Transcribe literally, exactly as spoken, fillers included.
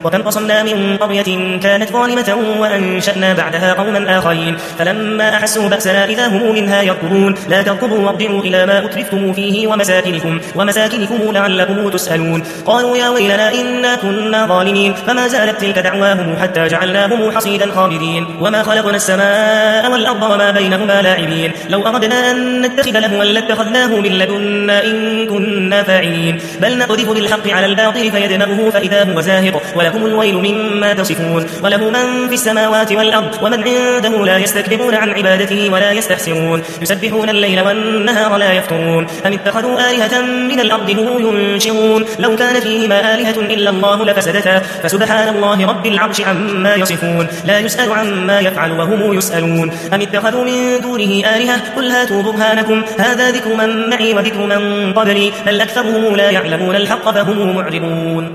وكم قصمنا من قرية كانت ظالمة وأنشأنا بعدها قوما آخرين فلما أحسوا بأسنا إذا هم منها يركضون لا تركضوا وارجعوا إلى ما أترفتم فيه ومساكنكم, ومساكنكم لعلكم تسألون قالوا يا ويلنا إنا كنا ظالمين فما زالت تلك دعواهم حتى جعلناهم حصيدا خامدين وما خلقنا السماء والأرض وما بينهما لاعبين لو أردنا أن نتخذ لهوا لاتخذناه من لدنا إن كنا فاعلين بل نقذف بالحق على الباطل فيدمغه فإذا هو زاهق ولكم الويل مما تصفون وله من في السماوات والأرض ومن عنده لا يستكبرون عن عبادته ولا يستحسرون يسبحون الليل والنهار لا يفترون أم اتخذوا آلهة من الأرض هم ينشرون لو كان فيهما آلهة إلا الله لفسدتا فسبحان الله رب العرش عما يصفون لا يسأل عما يفعل وهم يسألون أم اتخذوا من دونه آلهة قل هاتوا برهانكم هذا ذكر من معي وذكر من قبلي بل أكثرهم لا يعلمون الحق فهم معرضون